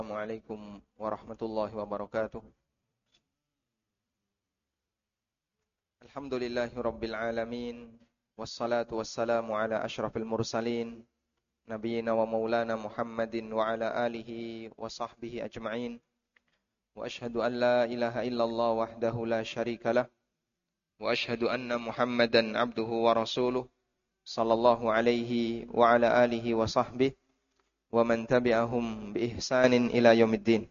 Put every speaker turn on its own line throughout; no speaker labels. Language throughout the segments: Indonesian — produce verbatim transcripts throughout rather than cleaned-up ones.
Assalamualaikum warahmatullahi wabarakatuh. Alhamdulillahi rabbil alamin. Wassalatu wassalamu ala asyrafil mursalin, nabiyina wa maulana Muhammadin wa ala alihi wa sahbihi ajma'in. Wa ashhadu an la ilaha illallah wahdahu la syarika lah. Wa ashhadu anna Muhammadan abduhu wa rasuluh sallallahu alaihi wa ala alihi wa sahbihi wa man tabi'ahum bi ihsanin ila yaumiddin.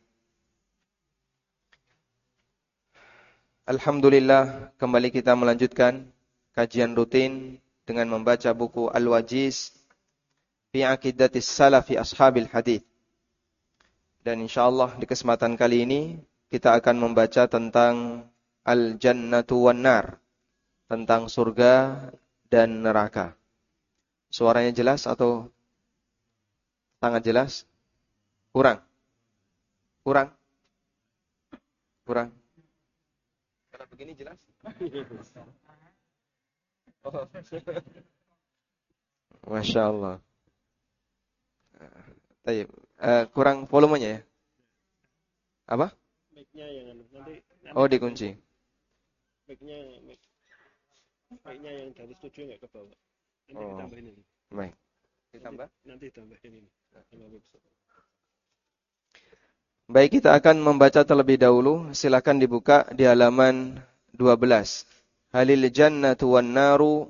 Alhamdulillah, kembali kita melanjutkan kajian rutin dengan membaca buku Al-Wajiz fi Aqidatis Salafi Ashabil Hadits. Dan insyaallah di kesempatan kali ini kita akan membaca tentang Al-Jannatu wan Nar, tentang surga dan neraka. Suaranya jelas atau sangat jelas? Kurang? Kurang? Kurang? Kalau begini jelas? Oh. Masya Allah. Tayyib. Uh, kurang volumenya ya? Apa?
Mic-nya yang nanti, nanti
Oh, dikunci.
Mic-nya mic, mic-nya yang dari studio enggak ke bawah. Nanti
Oh.
ditambahin ini.
Baik. Ditambah?
Nanti, nanti ditambahin ini. Sama website.
Baik, kita akan membaca terlebih dahulu. Silakan dibuka di halaman dua belas. Halil jannatu wan naru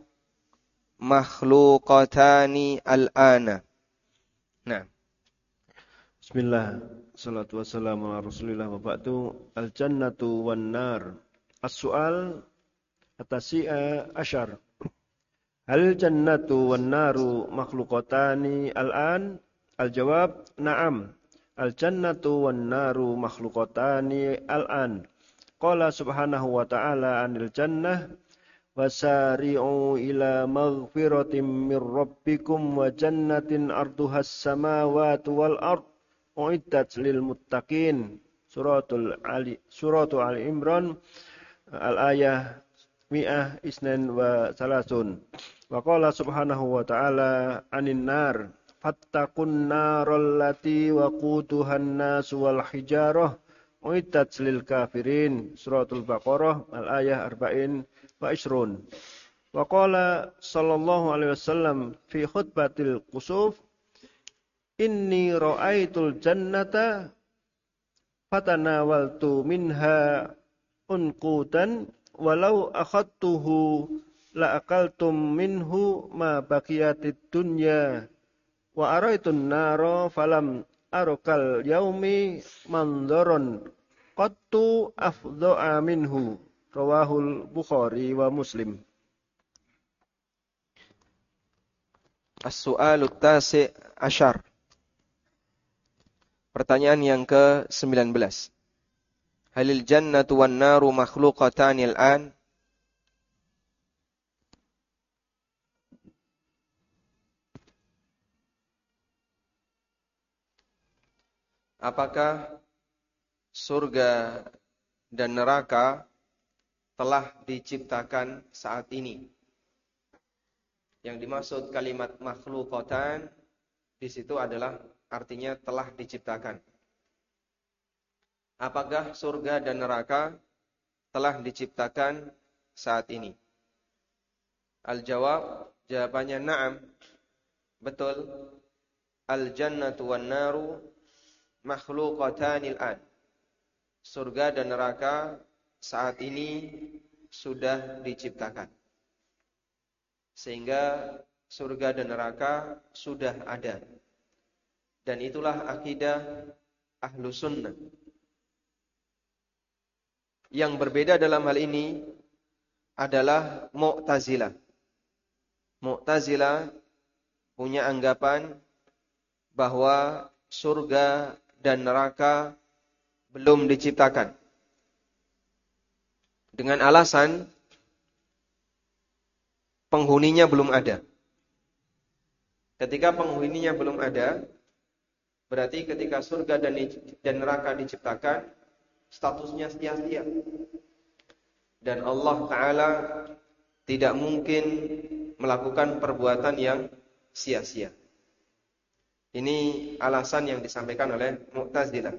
makhluqatani al-ana. Nah.
Bismillah. Salatu wassalamu ala Rasulillah wa ba'du. Al-jannatu wan nar. As-su'al at-tasi'a asyar. Hal jannatu wan naru makhluqatani al-an? Al-jawab na'am. Al-jannatu wan naru makhluqatani al-an. Qala subhanahu wa ta'ala anil jannah wasari'u ila maghfiratin min rabbikum wa jannatin arduhas samawati wal ard uiddat lil muttaqin. Suratul Ali Suratul Ali Imran al-ayah mi'ah isnan wa salasun. Wa qala subhanahu wa ta'ala anin nar fattaqun naral lati waquduhan nas wal hijarah uiddat lil kafirin. Suratul Baqarah al-ayah arba'in wa ishrun. Wa qala sallallahu alaihi wasallam fi khutbatil kusuf inni ra'aitul jannata fatanawaltu minha unqutan walau akhadtuhu la akaltum minhu ma baqiyatid dunya wa araitun nara falam arukal yaumi mandaron qattu afdha'a minhu. Rawahul Bukhari wa Muslim.
As-su'alut tasi' asyar. Pertanyaan yang ke sembilan belas. Halil jannatu wan naru makhluqatani al-an? Apakah surga dan neraka telah diciptakan saat ini? Yang dimaksud kalimat makhluqatan di situ adalah artinya telah diciptakan. Apakah surga dan neraka telah diciptakan saat ini? Al-jawab, jawabannya na'am. Betul. Al-jannatu wan naru makhluqatanil an. Surga dan neraka saat ini sudah diciptakan. Sehingga surga dan neraka sudah ada. Dan itulah akidah ahlu sunnah. Yang berbeda dalam hal ini adalah Mu'tazilah. Mu'tazilah punya anggapan bahwa surga dan neraka belum diciptakan. Dengan alasan penghuninya belum ada. Ketika penghuninya belum ada, berarti ketika surga dan, dan neraka diciptakan, statusnya sia-sia. Dan Allah Ta'ala tidak mungkin melakukan perbuatan yang sia-sia. Ini alasan yang disampaikan oleh Mu'tazilah.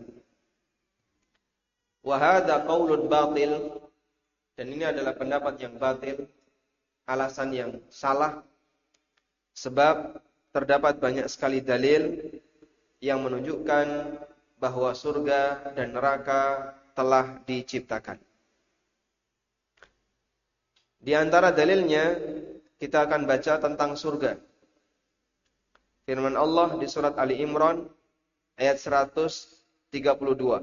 Wa hadza qaulun batil, dan ini adalah pendapat yang batil, alasan yang salah, sebab terdapat banyak sekali dalil yang menunjukkan bahwa surga dan neraka telah diciptakan. Di antara dalilnya kita akan baca tentang surga. Firman Allah di surat Ali Imran ayat seratus tiga puluh dua.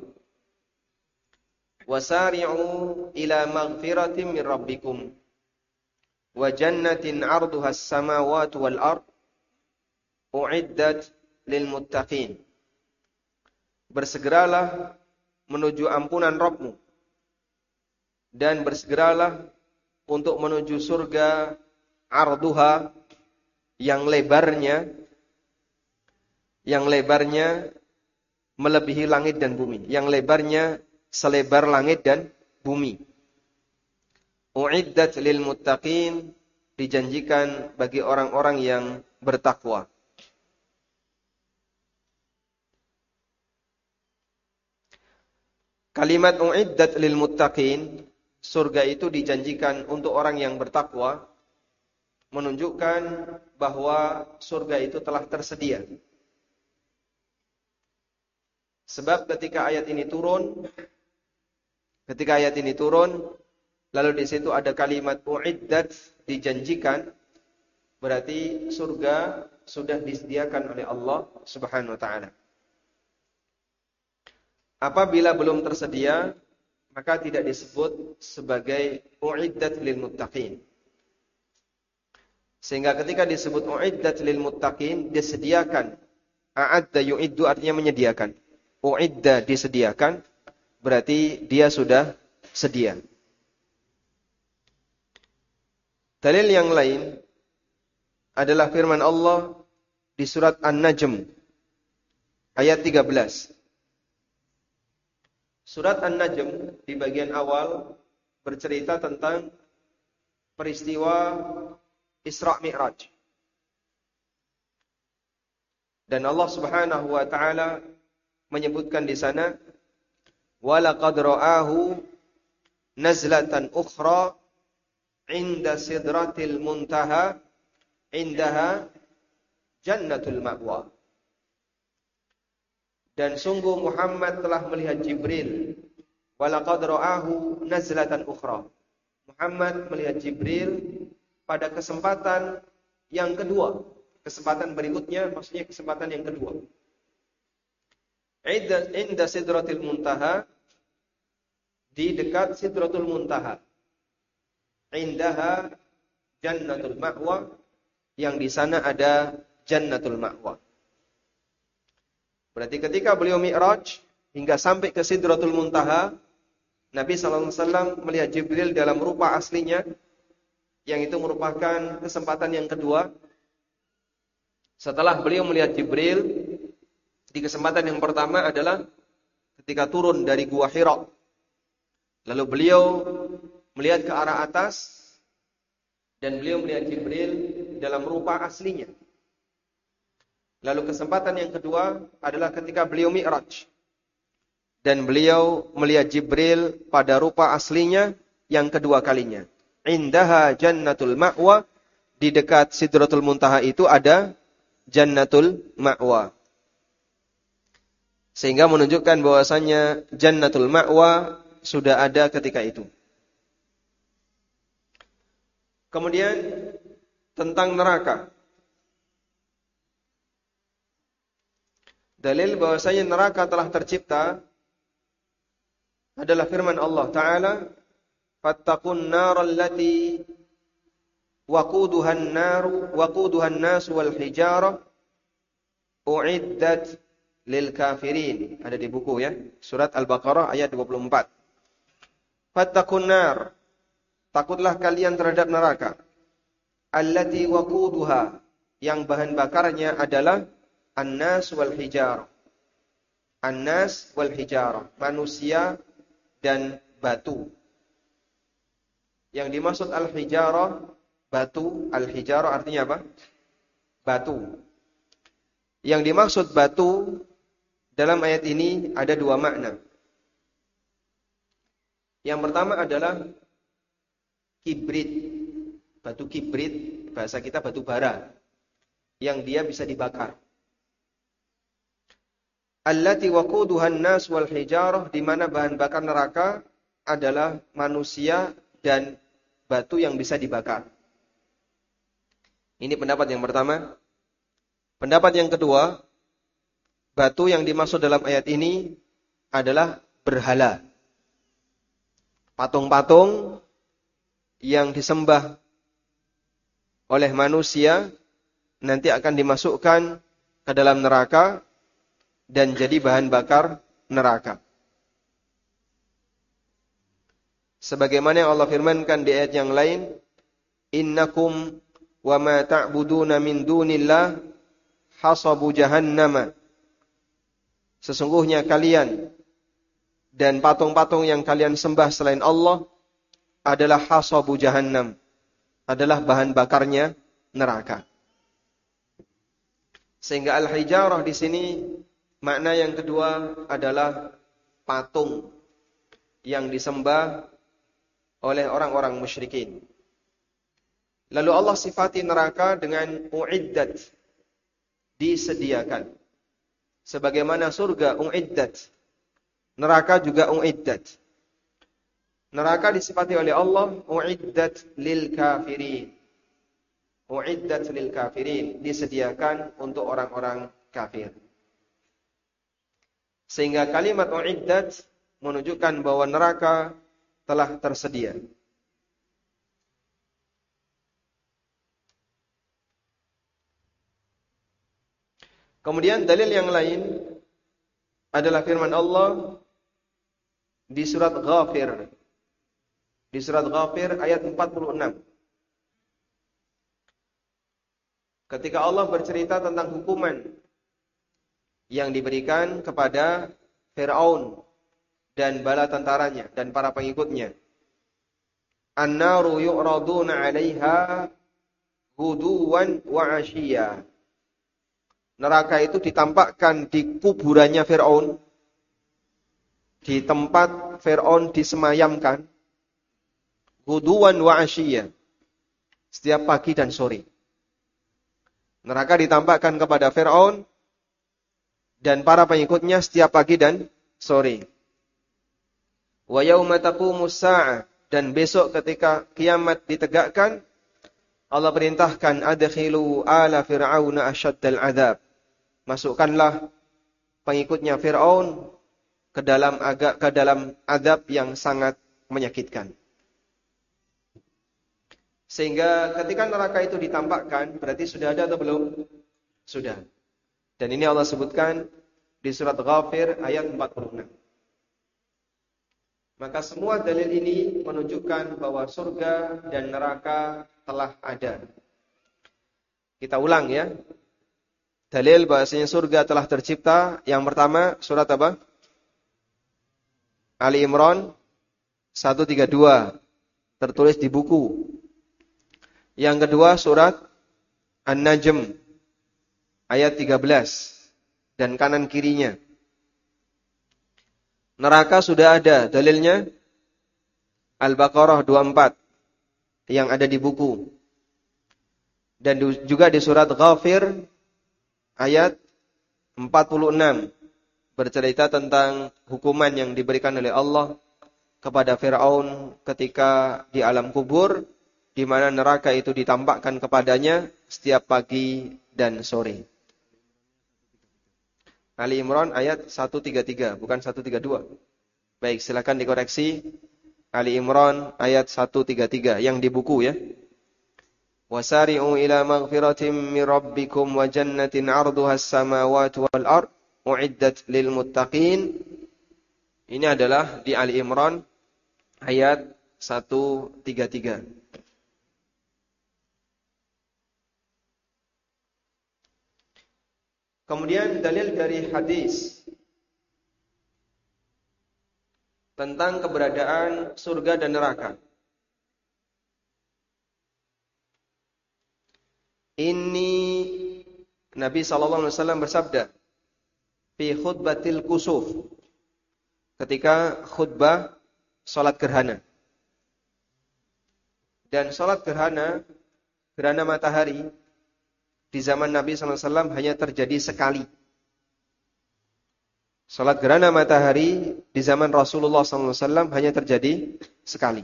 Wasari'u ila maghfiratin min rabbikum wa jannatin 'arduha as-samawati wal ard u'iddat lil muttaqin. Bersegeralah menuju ampunan Rabbmu dan bersegeralah untuk menuju surga arduha yang lebarnya yang lebarnya melebihi langit dan bumi, yang lebarnya selebar langit dan bumi. U'iddat lil muttaqin, dijanjikan bagi orang-orang yang bertakwa. Kalimat u'iddat lil muttaqin, surga itu dijanjikan untuk orang yang bertakwa, menunjukkan bahwa surga itu telah tersedia. Sebab ketika ayat ini turun, ketika ayat ini turun, lalu di situ ada kalimat u'iddat, dijanjikan, berarti surga sudah disediakan oleh Allah Subhanahu wa taala. Apabila belum tersedia, maka tidak disebut sebagai u'iddat lil muttaqin. Sehingga ketika disebut u'iddat lil muttaqin, disediakan. A'adda yu'iddu artinya menyediakan. U'idda disediakan, berarti dia sudah sedia. Dalil yang lain adalah firman Allah di surat An-Najm ayat tiga belas. Surat An-Najm di bagian awal bercerita tentang peristiwa Isra Mi'raj. Dan Allah Subhanahu wa taala menyebutkan di sana walaqad ra'ahu nazlatan ukhra 'inda sidratil muntaha 'indaha jannatul ma'wa. Dan sungguh Muhammad telah melihat Jibril. Walaqad ra'ahu nazlatan ukhra. Muhammad melihat Jibril pada kesempatan yang kedua. Kesempatan berikutnya maksudnya kesempatan yang kedua. Inda sidratil muntaha, di dekat sidratul muntaha. Indaha jannatul ma'wa, yang di sana ada jannatul ma'wa. Berarti ketika beliau mi'raj hingga sampai ke sidratul muntaha, Nabi sallallahu alaihi wasallam melihat Jibril dalam rupa aslinya, yang itu merupakan kesempatan yang kedua. Setelah beliau melihat Jibril, di kesempatan yang pertama adalah ketika turun dari Gua Hira. Lalu beliau melihat ke arah atas dan beliau melihat Jibril dalam rupa aslinya. Lalu kesempatan yang kedua adalah ketika beliau mi'raj dan beliau melihat Jibril pada rupa aslinya yang kedua kalinya. Indaha jannatul ma'wa, di dekat Sidratul Muntaha itu ada jannatul ma'wa. Sehingga menunjukkan bahwasannya jannatul ma'wa sudah ada ketika itu. Kemudian tentang neraka. Dalil bahwasanya neraka telah tercipta adalah firman Allah Ta'ala, fattaqun naral lati waquduhan naru waquduhan nas wal hijarah u'iddat lil kafirin. Ada di buku ya, surat Al-Baqarah ayat dua puluh empat. Fattaqun nar, takutlah kalian terhadap neraka. Allati waquduha, yang bahan bakarnya adalah an-nas wal hijarah. An-nas wal hijarah, manusia dan batu. Yang dimaksud al-hijarah, batu. Al-hijarah artinya apa? Batu. Yang dimaksud batu dalam ayat ini ada dua makna. Yang pertama adalah kibrit. Batu kibrit, bahasa kita batu bara, yang dia bisa dibakar. Allati waquduhan nas wal hijarah, di mana bahan bakar neraka adalah manusia dan batu yang bisa dibakar. Ini pendapat yang pertama. Pendapat yang kedua, batu yang dimaksud dalam ayat ini adalah berhala. Patung-patung yang disembah oleh manusia nanti akan dimasukkan ke dalam neraka dan jadi bahan bakar neraka. Sebagaimana yang Allah firmankan di ayat yang lain, innakum wa ma ta'buduna min dunillah hasabu jahannama. Sesungguhnya kalian dan patung-patung yang kalian sembah selain Allah adalah hasabu jahannam, adalah bahan bakarnya neraka. Sehingga al-hijarah di sini makna yang kedua adalah patung yang disembah oleh orang-orang musyrikin. Lalu Allah sifati neraka dengan uiddat, disediakan. Sebagaimana surga uiddat, neraka juga uiddat. Neraka disifati oleh Allah uiddat lil kafirin. Uiddat lil kafirin, disediakan untuk orang-orang kafir. Sehingga kalimat uiddat menunjukkan bahwa neraka telah tersedia. Kemudian dalil yang lain adalah firman Allah di surat Ghafir. Di surat Ghafir ayat empat puluh enam. Ketika Allah bercerita tentang hukuman yang diberikan kepada Fir'aun dan bala tentaranya dan para pengikutnya. An-naru yu'raduna 'alaiha ghuduwan wa 'ashiyya. Neraka itu ditampakkan di kuburannya Fir'aun, di tempat Fir'aun disemayamkan, ghuduwan wa 'ashiyya, setiap pagi dan sore. Neraka ditampakkan kepada Fir'aun dan para pengikutnya setiap pagi dan sore. Wa yauma taqumus saa'ah, dan besok ketika kiamat ditegakkan, Allah perintahkan adkhilu ala fir'auna asyaddal adzab. Masukkanlah pengikutnya Fir'aun ke dalam agak ke dalam azab yang sangat menyakitkan. Sehingga ketika neraka itu ditampakkan, berarti sudah ada atau belum? Sudah. Dan ini Allah sebutkan di surat Ghafir ayat empat puluh enam. Maka semua dalil ini menunjukkan bahwa surga dan neraka telah ada. Kita ulang ya. Dalil bahasanya surga telah tercipta. Yang pertama surat apa? Ali Imran seratus tiga puluh dua. Tertulis di buku. Yang kedua surat An-Najm ayat tiga belas dan kanan kirinya. Neraka sudah ada dalilnya Al-Baqarah dua puluh empat yang ada di buku. Dan juga di surat Ghafir ayat empat puluh enam bercerita tentang hukuman yang diberikan oleh Allah kepada Fir'aun ketika di alam kubur, di mana neraka itu ditampakkan kepadanya setiap pagi dan sore. Ali Imran ayat seratus tiga puluh tiga, bukan seratus tiga puluh dua. Baik, silakan dikoreksi. Ali Imran ayat seratus tiga puluh tiga yang di buku ya. Wasari'u ila maghfiratin min rabbikum wa jannatin 'arduha as-samawati wal ard u'iddat lil muttaqin. Ini adalah di Ali Imran ayat seratus tiga puluh tiga. Kemudian dalil dari hadis tentang keberadaan surga dan neraka. Inni Nabi sallallahu alaihi wasallam bersabda fi khutbatil kusuf, ketika khutbah salat gerhana. Dan salat gerhana, gerhana matahari di zaman Nabi sallallahu alaihi wasallam hanya terjadi sekali. Salat gerhana matahari di zaman Rasulullah sallallahu alaihi wasallam hanya terjadi sekali.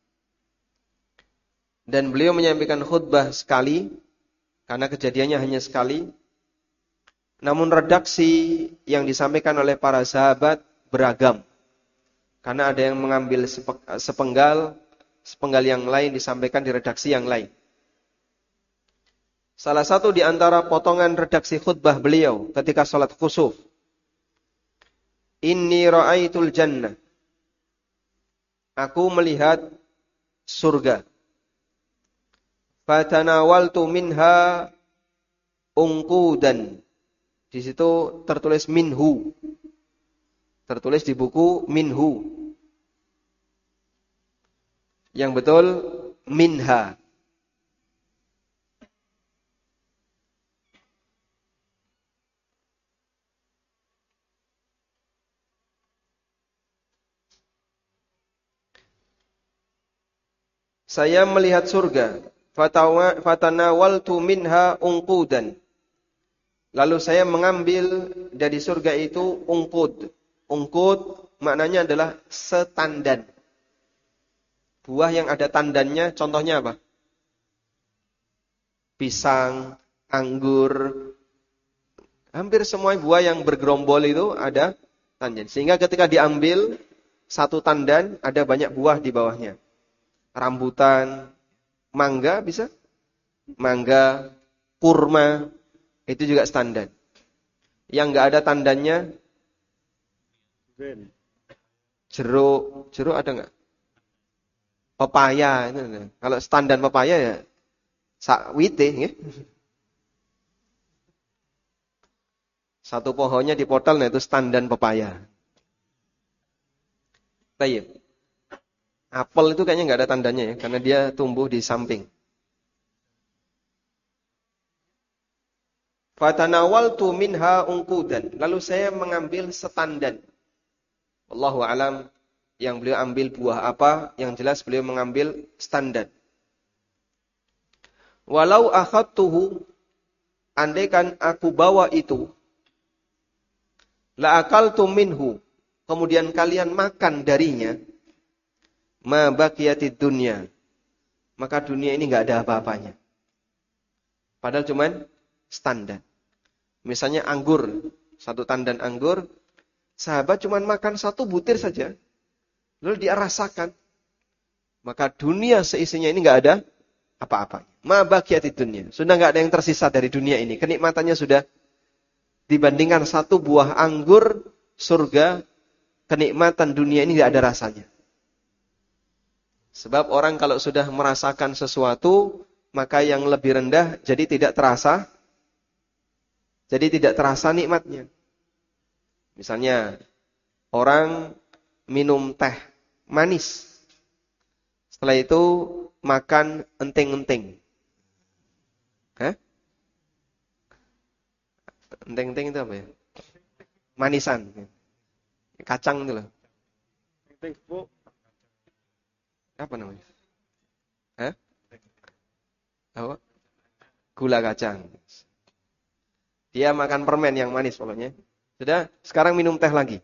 Dan beliau menyampaikan khutbah sekali, karena kejadiannya hanya sekali. Namun redaksi yang disampaikan oleh para sahabat beragam. Karena ada yang mengambil sepenggal, sepenggal yang lain disampaikan di redaksi yang lain. Salah satu di antara potongan redaksi khutbah beliau ketika salat khusuf. Inni ra'aitul jannah. Aku melihat surga. Fatanawaltu minha unqudan. Di situ tertulis minhu. Tertulis di buku minhu. Yang betul minha. Saya melihat surga. Fatanawaltu minha unqudan. Lalu saya mengambil dari surga itu ungqud. Ungqud maknanya adalah setandan. Buah yang ada tandannya, contohnya apa? Pisang, anggur. Hampir semua buah yang bergerombol itu ada tandan. Sehingga ketika diambil satu tandan, ada banyak buah di bawahnya. Rambutan, mangga bisa? Mangga, kurma, itu juga standar. Yang enggak ada tandannya, jeruk, jeruk ada enggak? Pepaya, itu. Kalau standar pepaya ya sakwite, ya. Satu pohonnya dipotong, nah itu standar pepaya. Baik. Apel itu kayaknya enggak ada tandannya ya, karena dia tumbuh di samping. Fatanawaltu minha unqudan. Lalu saya mengambil setandan. Wallahu alam, yang beliau ambil buah apa, yang jelas beliau mengambil standar. Walau akhadtuhu, andaikan aku bawa itu, la akaltu minhu, kemudian kalian makan darinya, ma baqiyatid dunya, maka dunia ini enggak ada apa-apanya. Padahal cuman standar. Misalnya anggur, satu tandan anggur, sahabat cuman makan satu butir saja, lalu dia rasakan, maka dunia seisinya ini enggak ada apa-apanya. Ma baqiyatid dunya, sudah enggak ada yang tersisa dari dunia ini. Kenikmatannya sudah dibandingkan satu buah anggur surga, kenikmatan dunia ini enggak ada rasanya. Sebab orang kalau sudah merasakan sesuatu, maka yang lebih rendah jadi tidak terasa, jadi tidak terasa nikmatnya. Misalnya, orang minum teh manis, setelah itu makan enting-enting. Hah? Enting-enting itu apa ya? Manisan. Kacang itu loh. Apa namanya? Hah? Apa? Gula kacang. Dia makan permen yang manis pokoknya. Sudah, sekarang minum teh lagi.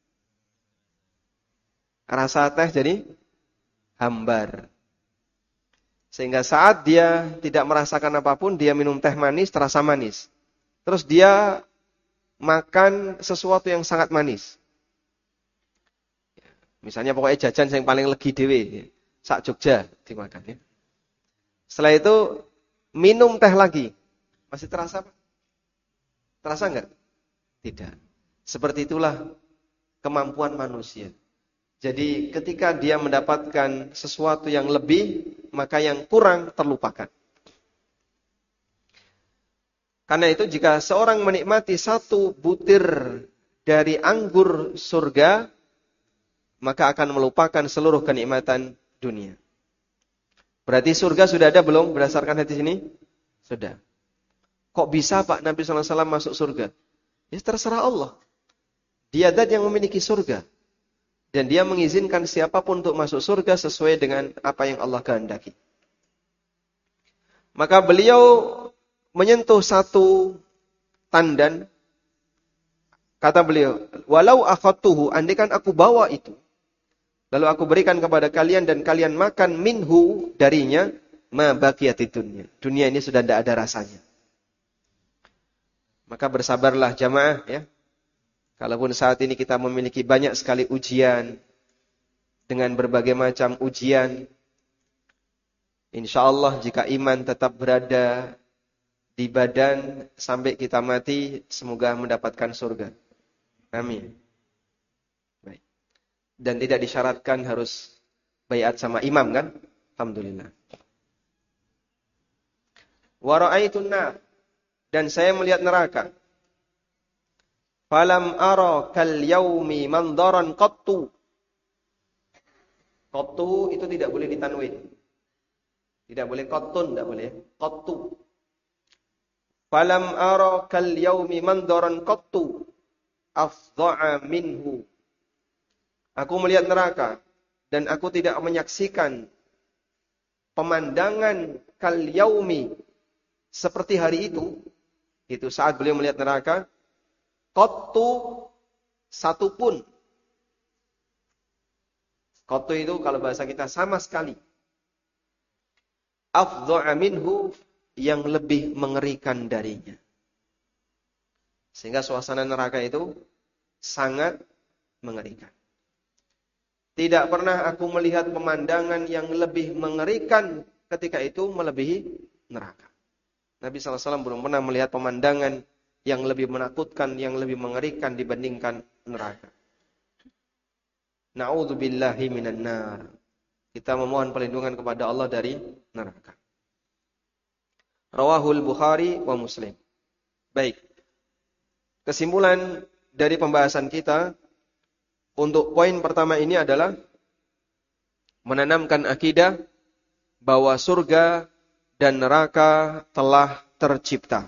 Rasa teh jadi hambar. Sehingga saat dia tidak merasakan apapun, dia minum teh manis, terasa manis. Terus dia makan sesuatu yang sangat manis. Misalnya pokoknya jajan yang paling legi dewe. Sak Jogja dimakan ya. Setelah itu minum teh lagi. Masih terasa apa? Terasa enggak? Tidak. Seperti itulah kemampuan manusia. Jadi ketika dia mendapatkan sesuatu yang lebih, maka yang kurang terlupakan. Karena itu jika seorang menikmati satu butir dari anggur surga, maka akan melupakan seluruh kenikmatan dunia. Berarti surga sudah ada belum berdasarkan hadis ini? Sudah.
Kok bisa Pak Nabi sallallahu alaihi wasallam masuk surga? Ya terserah Allah. Dia zat yang memiliki surga. Dan dia mengizinkan siapapun untuk masuk surga sesuai dengan apa yang Allah kehendaki. Maka beliau menyentuh satu tandan. Kata beliau, walau akhadtuhu, andaikan aku bawa itu. Lalu aku berikan kepada kalian dan kalian makan minhu darinya, ma baqiyatid dunya. Dunia ini sudah tidak ada rasanya. Maka bersabarlah jamaah ya. Kalaupun saat ini kita memiliki banyak sekali ujian, dengan berbagai macam ujian, insya Allah jika iman tetap berada di badan sampai kita mati, semoga mendapatkan surga. Amin. Baik. Dan tidak disyaratkan harus baiat sama imam kan? Alhamdulillah. Wa ra'aitun nar, dan saya melihat neraka. Falam ara kal yaumi mandaran qattu. Qattu itu tidak boleh ditanwin. Tidak boleh qattun, tidak boleh. Qattu. Falam ara kal yaumi mandaran qattu afdha'a minhu. Aku melihat neraka dan aku tidak menyaksikan pemandangan kal yaumi seperti hari itu. Itu saat beliau melihat neraka. Qattu satu pun. Qattu itu kalau bahasa kita sama sekali. Afdha'a minhu, yang lebih mengerikan darinya. Sehingga suasana neraka itu sangat mengerikan. Tidak pernah aku melihat pemandangan yang lebih mengerikan ketika itu melebihi neraka. Nabi sallallahu alaihi wasallam belum pernah melihat pemandangan yang lebih menakutkan, yang lebih mengerikan dibandingkan neraka. Na'udzubillahi minan nar. Kita memohon perlindungan kepada Allah dari neraka. Rawahul Bukhari wa Muslim. Baik. Kesimpulan dari pembahasan kita untuk poin pertama ini adalah menanamkan akidah bahwa surga dan neraka telah tercipta.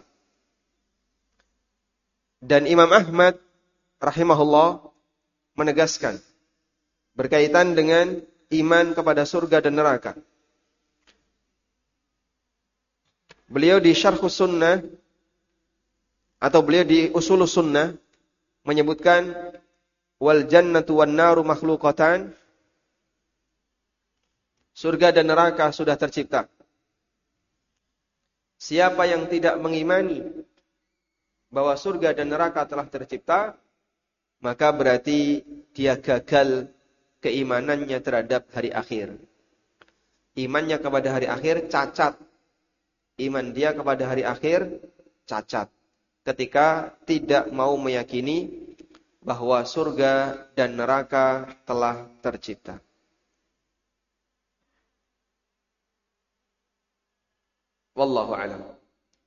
Dan Imam Ahmad rahimahullah menegaskan berkaitan dengan iman kepada surga dan neraka. Beliau di Syarhus Sunnah atau beliau di Usulus Sunnah menyebutkan wal jannatu wan naru makhluqatan. Surga dan neraka sudah tercipta. Siapa yang tidak mengimani bahwa surga dan neraka telah tercipta, maka berarti dia gagal keimanannya terhadap hari akhir. Imannya kepada hari akhir cacat. Iman dia kepada hari akhir cacat. Ketika tidak mau meyakini bahwa surga dan neraka telah tercipta. Wallahu a'lam.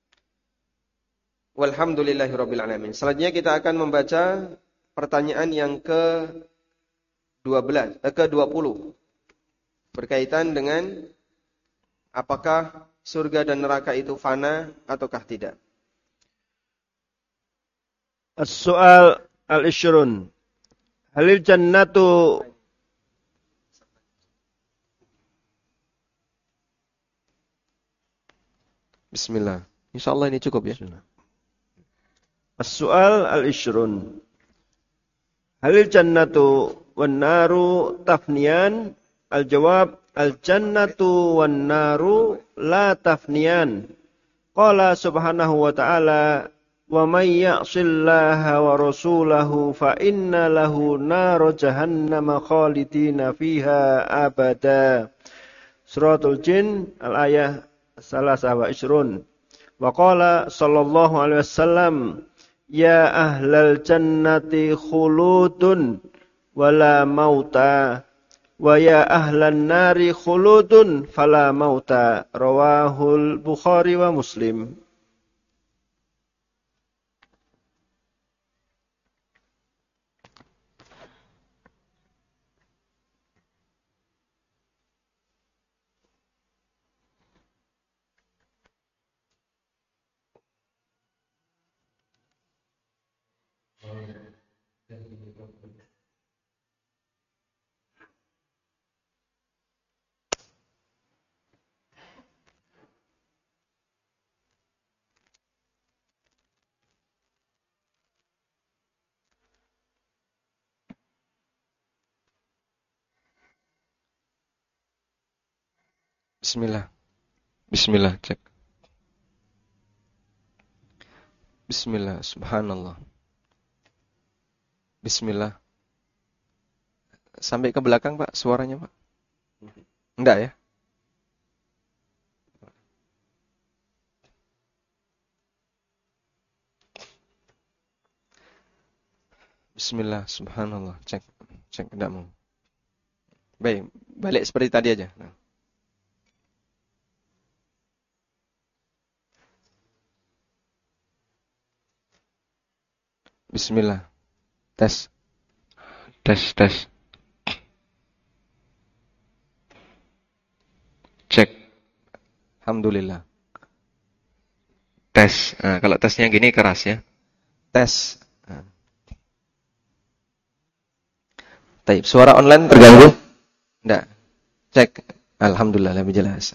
Walhamdulillahirabbil alamin. Selanjutnya kita akan membaca pertanyaan yang ke dua belas, eh, ke dua puluh. Berkaitan dengan apakah surga dan neraka itu fana ataukah tidak.
As-soal al-ishrun. Halil jannatu
Bismillah. Insyaallah ini cukup ya.
As-soal al-ishrun. Halil jannatu wan naru tafniyan? Al-jawab al-jannatu wan naru la tafniyan. Qala subhanahu wa ta'ala wa may ya'sillaha wa rasulahu fa inna lahu nar jahannam khalidina fiha abada. Suratul Jin al-ayah salasah wa ishrun. Wa qala sallallahu alaihi wasallam ya ahlal jannati khuludun wala mauta wa ya ahlan nari khuludun fala mauta. Rawahul Bukhari wa Muslim.
Bismillah. Bismillah, cek. Bismillah, subhanallah. Bismillah. Sampai ke belakang, Pak, suaranya, Pak? Enggak ya? Bismillah, subhanallah. Cek, cek, enggak mau. Baik, balik seperti tadi aja. Nah. Bismillah. Tes. Tes, tes. Cek. Alhamdulillah. Tes. Nah, kalau tesnya gini keras ya. Tes. Nah. Taib. Suara online terganggu? Enggak. Cek. Alhamdulillah lebih jelas.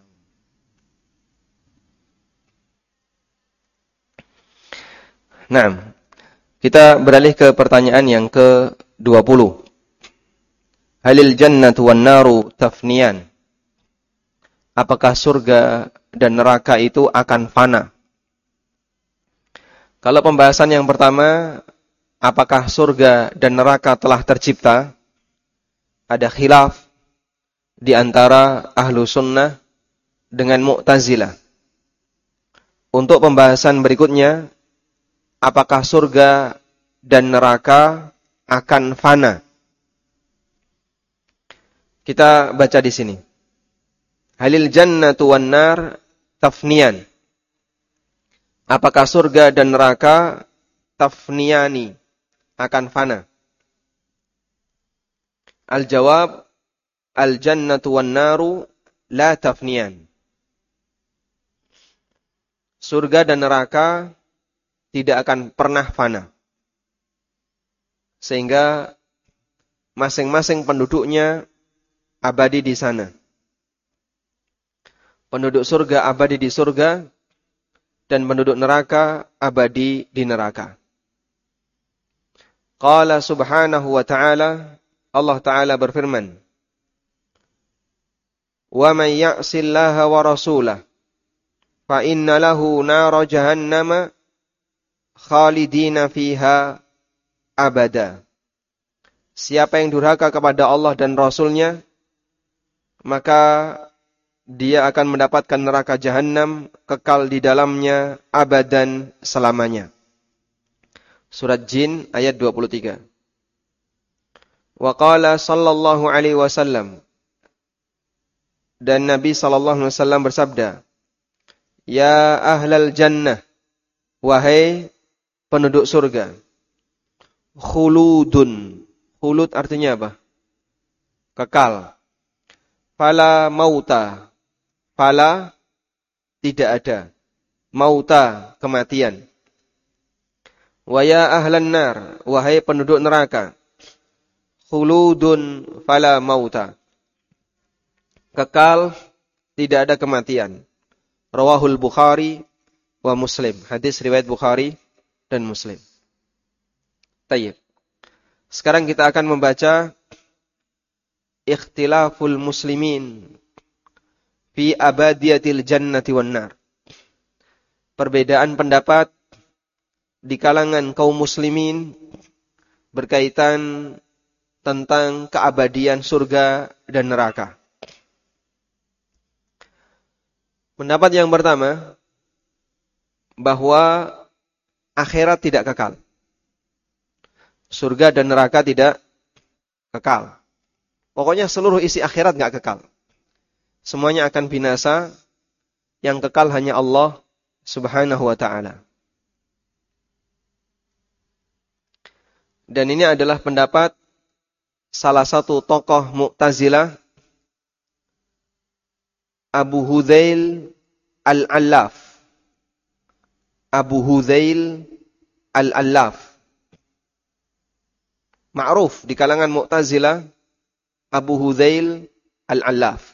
Nah, kita beralih ke pertanyaan yang ke dua puluh. Halil jannatu wan naru tafniyan? Apakah surga dan neraka itu akan fana? Kalau pembahasan yang pertama, apakah surga dan neraka telah tercipta? Ada khilaf di antara ahlu sunnah dengan mu'tazilah. Untuk pembahasan berikutnya, apakah surga dan neraka akan fana? Kita baca di sini. Halil jannatu wan nar tafniyan? Apakah surga dan neraka tafniyani, akan fana? Al-jawab, al-jannatu wan naru la tafniyan. Surga dan neraka tidak akan pernah fana. Sehingga masing-masing penduduknya abadi di sana. Penduduk surga abadi di surga, dan penduduk neraka abadi di neraka. Qala subhanahu wa ta'ala, Allah Ta'ala berfirman, wa man ya'sillaha wa rasulah fa inna lahu nara jahannama khalidina fiha abada. Siapa yang durhaka kepada Allah dan Rasulnya, maka dia akan mendapatkan neraka jahanam, kekal di dalamnya abadan selamanya. Surat Jin ayat dua puluh tiga. Wa qala sallallahu alaihi wasallam, dan Nabi sallallahu alaihi wasallam bersabda, ya ahlal jannah, wahai penduduk surga, khuludun. Khulud artinya apa? Kekal. Fala mauta. Fala tidak ada. Mauta kematian. Wa ya ahlan nar, wahai penduduk neraka, khuludun fala mauta. Kekal, tidak ada kematian. Rawahul Bukhari wa Muslim. Hadis riwayat Bukhari dan Muslim. Tayyib. Sekarang kita akan membaca ikhtilaful muslimin fi abadiyatil jannati wan nar. Perbedaan pendapat di kalangan kaum muslimin berkaitan tentang keabadian surga dan neraka. Pendapat yang pertama, bahwa akhirat tidak kekal. Surga dan neraka tidak kekal. Pokoknya seluruh isi akhirat enggak kekal. Semuanya akan binasa. Yang kekal hanya Allah Subhanahu wa ta'ala. Dan ini adalah pendapat salah satu tokoh Mu'tazilah, Abu Hudzail Al-Allaf. Abu Hudzail Al-Allaf. Ma'ruf di kalangan Mu'tazilah, Abu Hudzail Al-Allaf.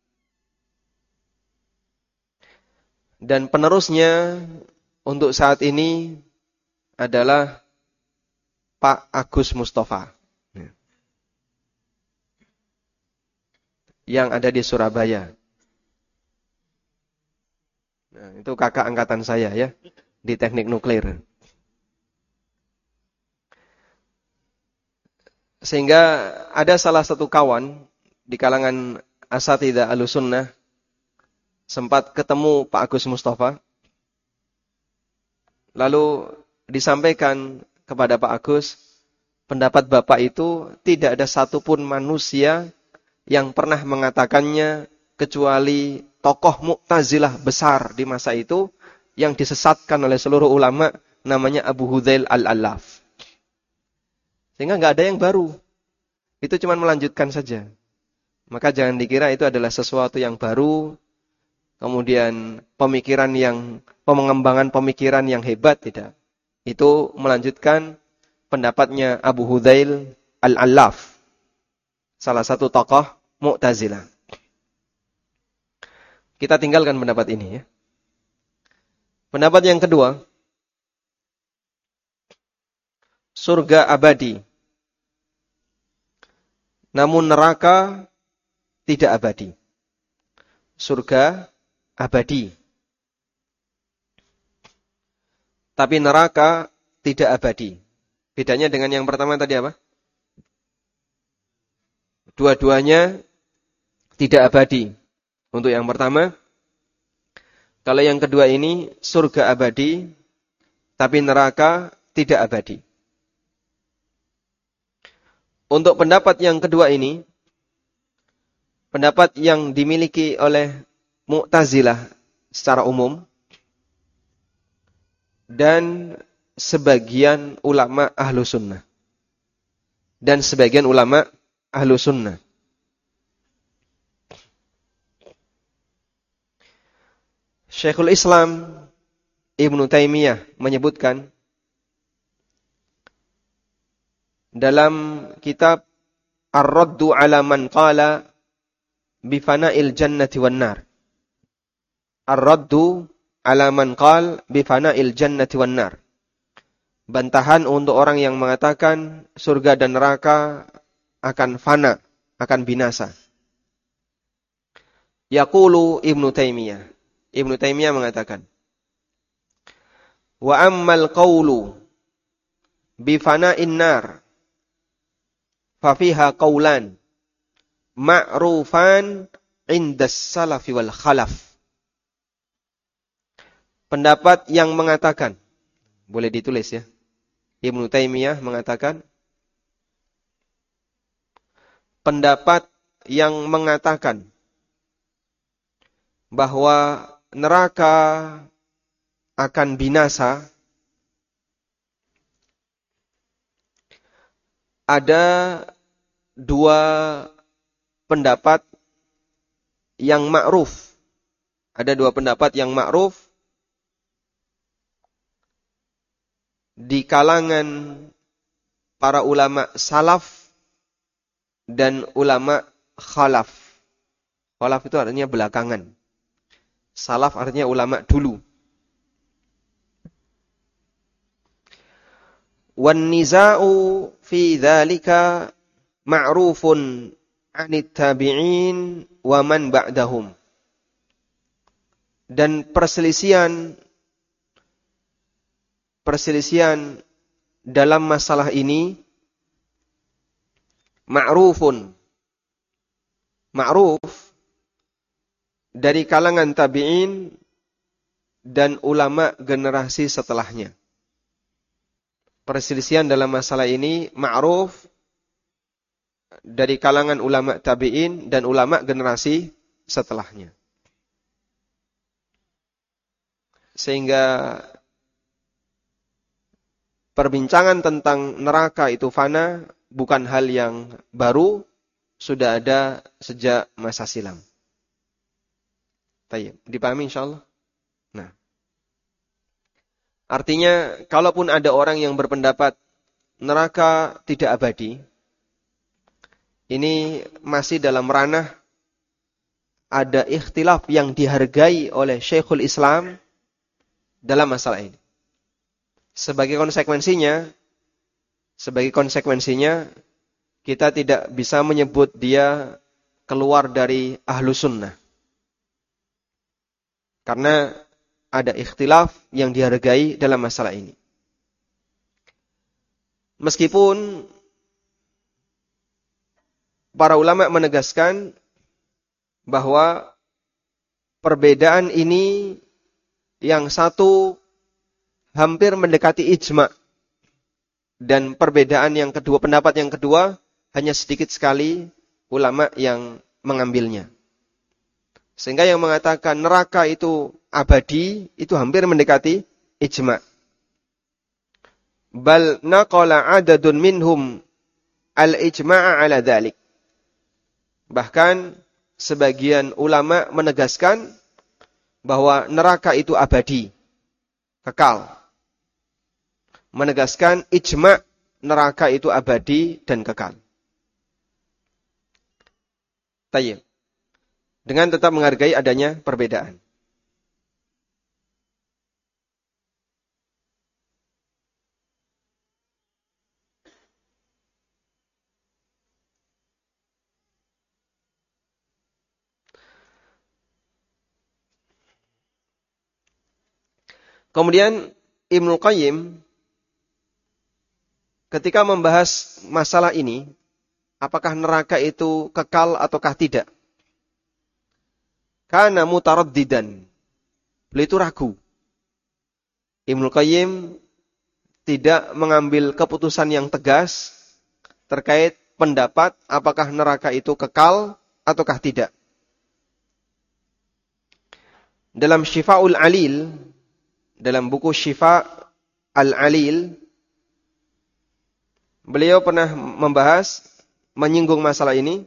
Dan penerusnya untuk saat ini adalah Pak Agus Mustafa yang ada di Surabaya.
Nah, itu kakak angkatan saya ya, di teknik nuklir. Sehingga ada salah satu kawan di kalangan asatidzah Ahlussunnah sempat ketemu Pak Agus Mustafa. Lalu disampaikan kepada Pak Agus, pendapat Bapak itu tidak ada satupun manusia yang pernah mengatakannya kecuali tokoh Mu'tazilah besar di masa itu yang disesatkan oleh seluruh ulama, namanya Abu Hudzail Al-Allaf. Sehingga nggak ada yang baru. Itu cuma melanjutkan saja. Maka jangan dikira itu adalah sesuatu yang baru, kemudian pemikiran yang, pengembangan pemikiran yang hebat, tidak. Itu melanjutkan pendapatnya Abu Hudzail Al-Allaf, salah satu tokoh Mu'tazilah. Kita tinggalkan pendapat ini ya. Pendapat yang kedua, surga abadi. Namun neraka tidak abadi. Surga abadi. Tapi neraka tidak abadi. Bedanya dengan yang pertama tadi apa? Dua-duanya tidak abadi. Untuk yang pertama, kalau yang kedua ini surga abadi, tapi neraka tidak abadi. Untuk pendapat yang kedua ini, pendapat yang dimiliki oleh Mu'tazilah secara umum, dan sebagian ulama Ahlussunnah. Dan sebagian ulama Ahlussunnah. Syekhul Islam Ibnu Taimiyah menyebutkan dalam kitab Ar-Raddu ala man qala bifana'il jannati wan nar. Ar-Raddu ala man qala bifana'il jannati wan nar. Bantahan untuk orang yang mengatakan surga dan neraka akan fana, akan binasa. Yaqulu Ibnu Taimiyah. Ibnu Taimiyah mengatakan, wa ammal qawlu bifana'in nar fafiha qawlan ma'rufan indas salafi wal khalaf. Pendapat yang mengatakan, boleh ditulis ya, Ibnu Taimiyah mengatakan, pendapat yang mengatakan bahwa neraka akan binasa, ada dua pendapat yang ma'ruf. Ada dua pendapat yang ma'ruf di kalangan para ulama salaf dan ulama khalaf. Khalaf itu artinya belakangan. Salaf artinya ulama dulu. Wan niza'u fi dzalika ma'rufun 'anit tabi'in wa man ba'dahum. Dan perselisihan perselisihan dalam masalah ini ma'rufun, ma'ruf dari kalangan tabi'in dan ulama generasi setelahnya. Perselisihan dalam masalah ini ma'ruf dari kalangan ulama tabi'in dan ulama generasi setelahnya. Sehingga perbincangan tentang neraka itu fana bukan hal yang baru, sudah ada sejak masa silam. Tayyib, dipahami insyaallah? Nah, artinya kalaupun ada orang yang berpendapat neraka tidak abadi, ini masih dalam ranah ada ikhtilaf yang dihargai oleh Syekhul Islam dalam masalah ini. Sebagai konsekuensinya, sebagai konsekuensinya kita tidak bisa menyebut dia keluar dari Ahlussunnah. Karena ada ikhtilaf yang dihargai dalam masalah ini. Meskipun para ulama menegaskan bahwa perbedaan ini yang satu hampir mendekati ijma, dan perbedaan yang kedua, pendapat yang kedua hanya sedikit sekali ulama yang mengambilnya. Sehingga yang mengatakan neraka itu abadi itu hampir mendekati ijma. Bal naqala adadun minhum al-ijma'a ala dhalik. Bahkan sebagian ulama menegaskan bahwa neraka itu abadi, kekal. Menegaskan ijma' neraka itu abadi dan kekal. Tayyib. Dengan tetap menghargai adanya perbedaan. Kemudian Ibnu Qayyim ketika membahas masalah ini, apakah neraka itu kekal ataukah tidak? Kana mutaraddidan. Beliau itu ragu. Ibnu Qayyim tidak mengambil keputusan yang tegas terkait pendapat apakah neraka itu kekal ataukah tidak. Dalam Syifa'ul Alil, dalam buku Syifa' Al-Alil, beliau pernah membahas, menyinggung masalah ini.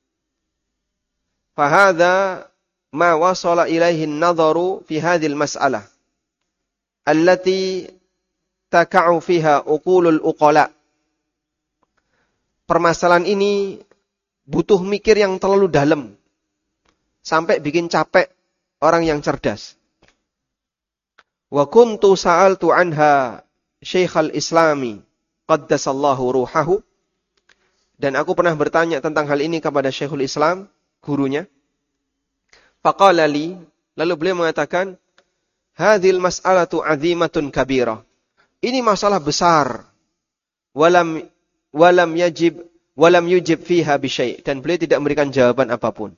Fahadha ma wasala ilaihi an-nadharu fi hadhil mas'alah allati taka'u fiha uqulul uqala. Permasalahan ini butuh mikir yang terlalu dalam sampai bikin capek orang yang cerdas. Wa kuntu sa'altu anha Syekhal Islami qaddasallahu ruhahu, dan aku pernah bertanya tentang hal ini kepada Syekhul Islam, gurunya. Faqala li, lalu beliau mengatakan, hadhil mas'alatu 'azimatun kabirah. Ini masalah besar. Walam walam yajib walam yujib fiha bi syai', dan beliau tidak memberikan jawaban apapun.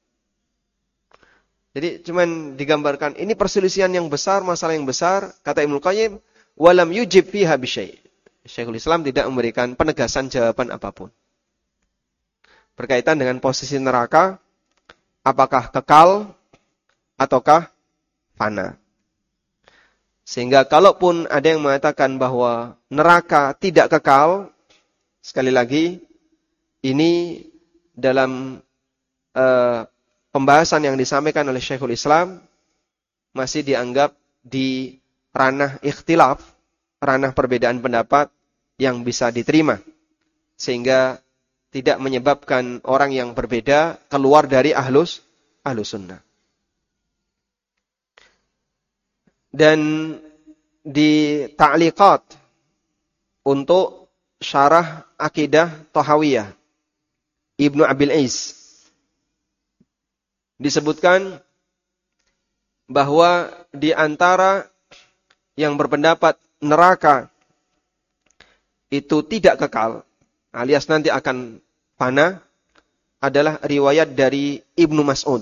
Jadi cuman digambarkan ini perselisihan yang besar, masalah yang besar, kata Ibnu Qayyim, walam yujib fiha bi syai'. Syekhul Islam tidak memberikan penegasan jawaban apapun. Berkaitan dengan posisi neraka, apakah kekal ataukah fana. Sehingga kalaupun ada yang mengatakan bahwa neraka tidak kekal, sekali lagi, ini dalam uh, pembahasan yang disampaikan oleh Syekhul Islam masih dianggap di ranah ikhtilaf, ranah perbedaan pendapat yang bisa diterima. Sehingga tidak menyebabkan orang yang berbeda keluar dari ahlus, ahlus sunnah. Dan di ta'liqat untuk syarah akidah Tahawiyah Ibnu Abil Is disebutkan bahwa di antara yang berpendapat neraka itu tidak kekal, alias nanti akan fana, adalah riwayat dari Ibnu Mas'ud.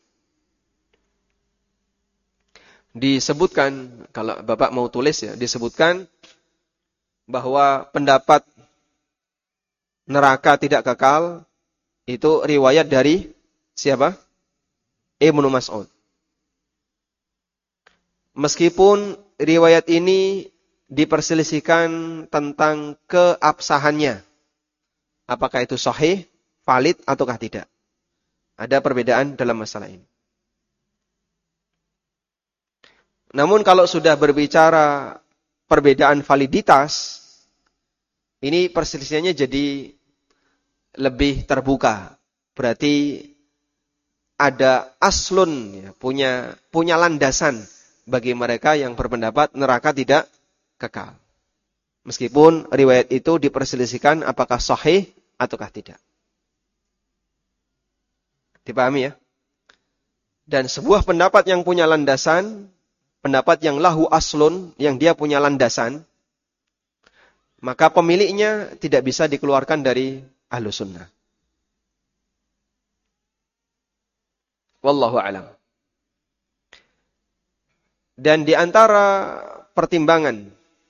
Disebutkan, kalau Bapak mau tulis ya, disebutkan bahwa pendapat neraka tidak kekal itu riwayat dari siapa? Ibnu Mas'ud. Meskipun riwayat ini diperselisihkan tentang keabsahannya. Apakah itu sahih, valid, ataukah tidak. Ada perbedaan dalam masalah ini. Namun kalau sudah berbicara perbedaan validitas, ini perselisihannya jadi lebih terbuka. Berarti ada aslun, ya, punya punya landasan bagi mereka yang berpendapat neraka tidak kekal. Meskipun riwayat itu diperselisihkan apakah sahih ataukah tidak. Dipahami ya? Dan sebuah pendapat yang punya landasan pendapat yang lahu aslun, yang dia punya landasan, maka pemiliknya tidak bisa dikeluarkan dari Ahlus Sunnah. Wallahu a'lam. Dan di antara pertimbangan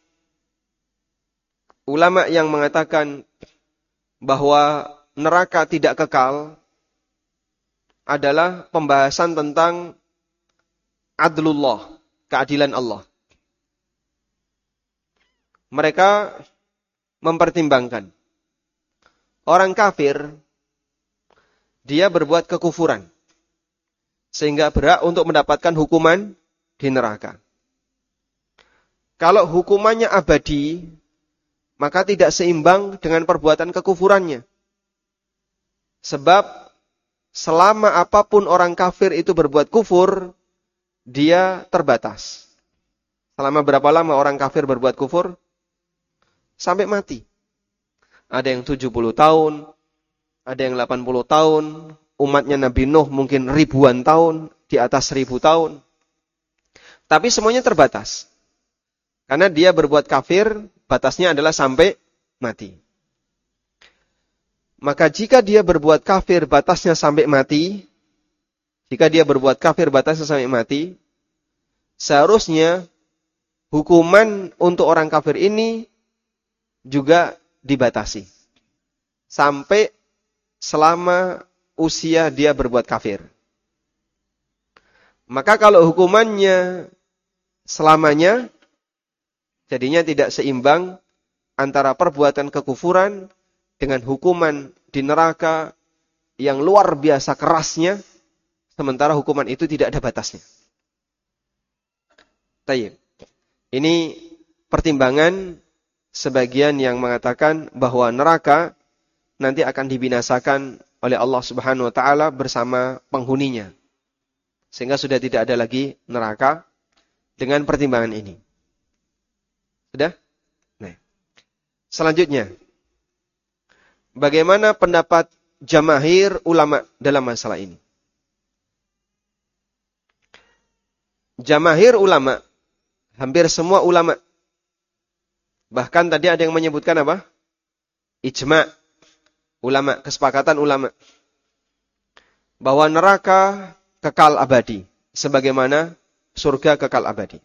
ulama yang mengatakan bahwa neraka tidak kekal adalah pembahasan tentang adlullah, keadilan Allah. Mereka mempertimbangkan orang kafir, dia berbuat kekufuran sehingga berhak untuk mendapatkan hukuman di neraka. Kalau hukumannya abadi, maka tidak seimbang dengan perbuatan kekufurannya. Sebab selama apapun orang kafir itu berbuat kufur, dia terbatas. Selama berapa lama orang kafir berbuat kufur? Sampai mati. Ada yang tujuh puluh tahun, ada yang delapan puluh tahun, umatnya Nabi Nuh mungkin ribuan tahun, di atas seribu tahun. Tapi semuanya terbatas. Karena dia berbuat kafir, batasnya adalah sampai mati. Maka jika dia berbuat kafir, batasnya sampai mati, jika dia berbuat kafir, batasnya sampai mati, seharusnya hukuman untuk orang kafir ini juga dibatasi. Sampai selama usia dia berbuat kafir. Maka kalau hukumannya selamanya, jadinya tidak seimbang antara perbuatan kekufuran dengan hukuman di neraka yang luar biasa kerasnya, sementara hukuman itu tidak ada batasnya. Tayyib. Ini pertimbangan sebagian yang mengatakan bahwa neraka nanti akan dibinasakan oleh Allah Subhanahu wa taala bersama penghuninya. Sehingga sudah tidak ada lagi neraka dengan pertimbangan ini. Sudah? Nah. Selanjutnya, bagaimana pendapat jamaahir ulama dalam masalah ini? Jamaahir ulama, hampir semua ulama, bahkan tadi ada yang menyebutkan apa? Ijma' ulama, kesepakatan ulama, bahwa neraka kekal abadi, sebagaimana surga kekal abadi.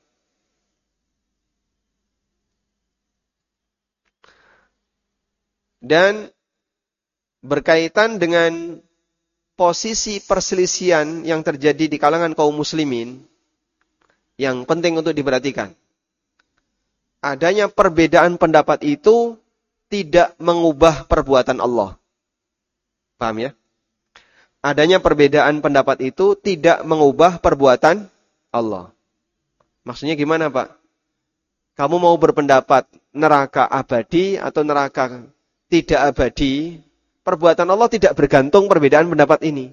Dan berkaitan dengan posisi perselisihan yang terjadi di kalangan kaum muslimin, yang penting untuk diperhatikan. Adanya perbedaan pendapat itu tidak mengubah perbuatan Allah. Paham ya? Adanya perbedaan pendapat itu tidak mengubah perbuatan Allah. Maksudnya gimana, Pak? Kamu mau berpendapat neraka abadi atau neraka tidak abadi, perbuatan Allah tidak bergantung perbedaan pendapat ini.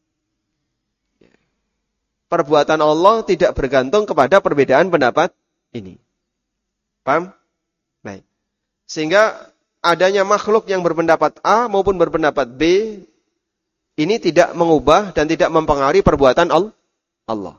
Perbuatan Allah tidak bergantung kepada perbedaan pendapat ini. Paham? Baik. Sehingga adanya makhluk yang berpendapat A maupun berpendapat B, ini tidak mengubah dan tidak mempengaruhi perbuatan Allah.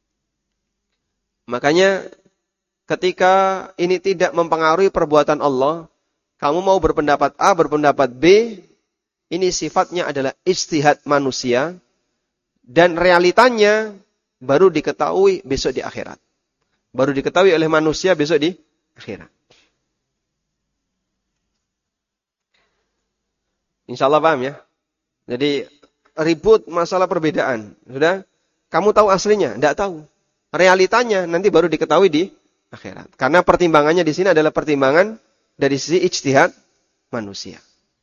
Makanya ketika ini tidak mempengaruhi perbuatan Allah, kamu mau berpendapat A, berpendapat B, ini sifatnya adalah ijtihad manusia, dan realitanya baru diketahui besok di akhirat. Baru diketahui oleh manusia besok di akhirat. Insya Allah paham ya? Jadi ribut masalah perbedaan. Sudah? Kamu tahu aslinya? Tidak tahu. Realitanya nanti baru diketahui di akhirat. Karena pertimbangannya di sini adalah pertimbangan dari sisi ijtihad manusia.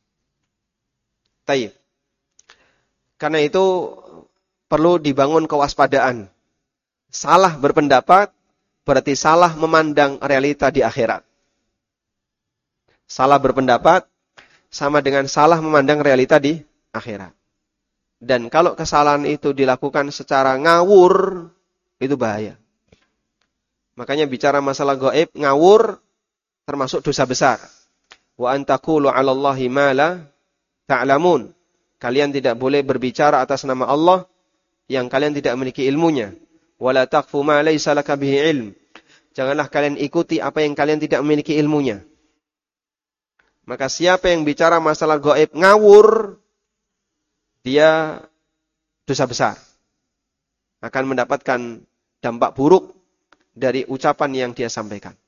Taib. Karena itu perlu dibangun kewaspadaan. Salah berpendapat berarti salah memandang realita di akhirat. Salah berpendapat sama dengan salah memandang realita di akhirat. Dan kalau kesalahan itu dilakukan secara ngawur, itu bahaya. Makanya bicara masalah gaib, ngawur termasuk dosa besar. Wa antaqulu 'alallahi ma la ta'lamun. Kalian tidak boleh berbicara atas nama Allah yang kalian tidak memiliki ilmunya. Wala taqfu ma laysa laka bihi ilm. Janganlah kalian ikuti apa yang kalian tidak memiliki ilmunya. Maka siapa yang bicara masalah gaib ngawur, dia dosa besar. Akan mendapatkan dampak buruk dari ucapan yang dia sampaikan.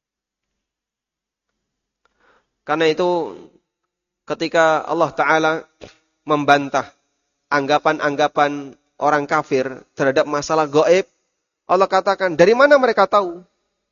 Karena itu ketika Allah Ta'ala membantah anggapan-anggapan orang kafir terhadap masalah gaib, Allah katakan, dari mana mereka tahu?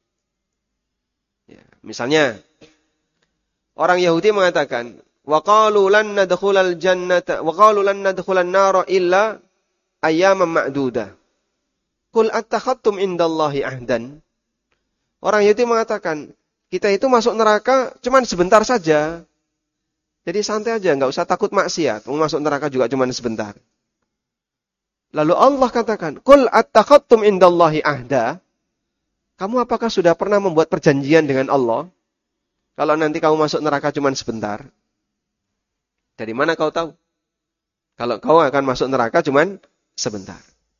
Ya, misalnya, orang Yahudi mengatakan, وَقَالُوا لَنْ نَدْخُلَ الْجَنَّةَ وَقَالُوا لَنْ نَدْخُلَ النَّارَ إِلَّا أَيَّامًا مَعْدُودًا قُلْ أَتَّخَذْتُمْ عِنْدَ اللَّهِ عَهْدًا. Orang Yahudi mengatakan, kita itu masuk neraka cuman sebentar saja. Jadi santai aja, nggak usah takut maksiat. Masuk neraka juga cuman sebentar. Lalu Allah katakan, "Qul attakhadtum indallahi ahda?" Kamu apakah sudah pernah membuat perjanjian dengan Allah? Kalau nanti kamu masuk neraka cuman sebentar. Dari mana kau tahu? Kalau kau akan masuk neraka cuman sebentar.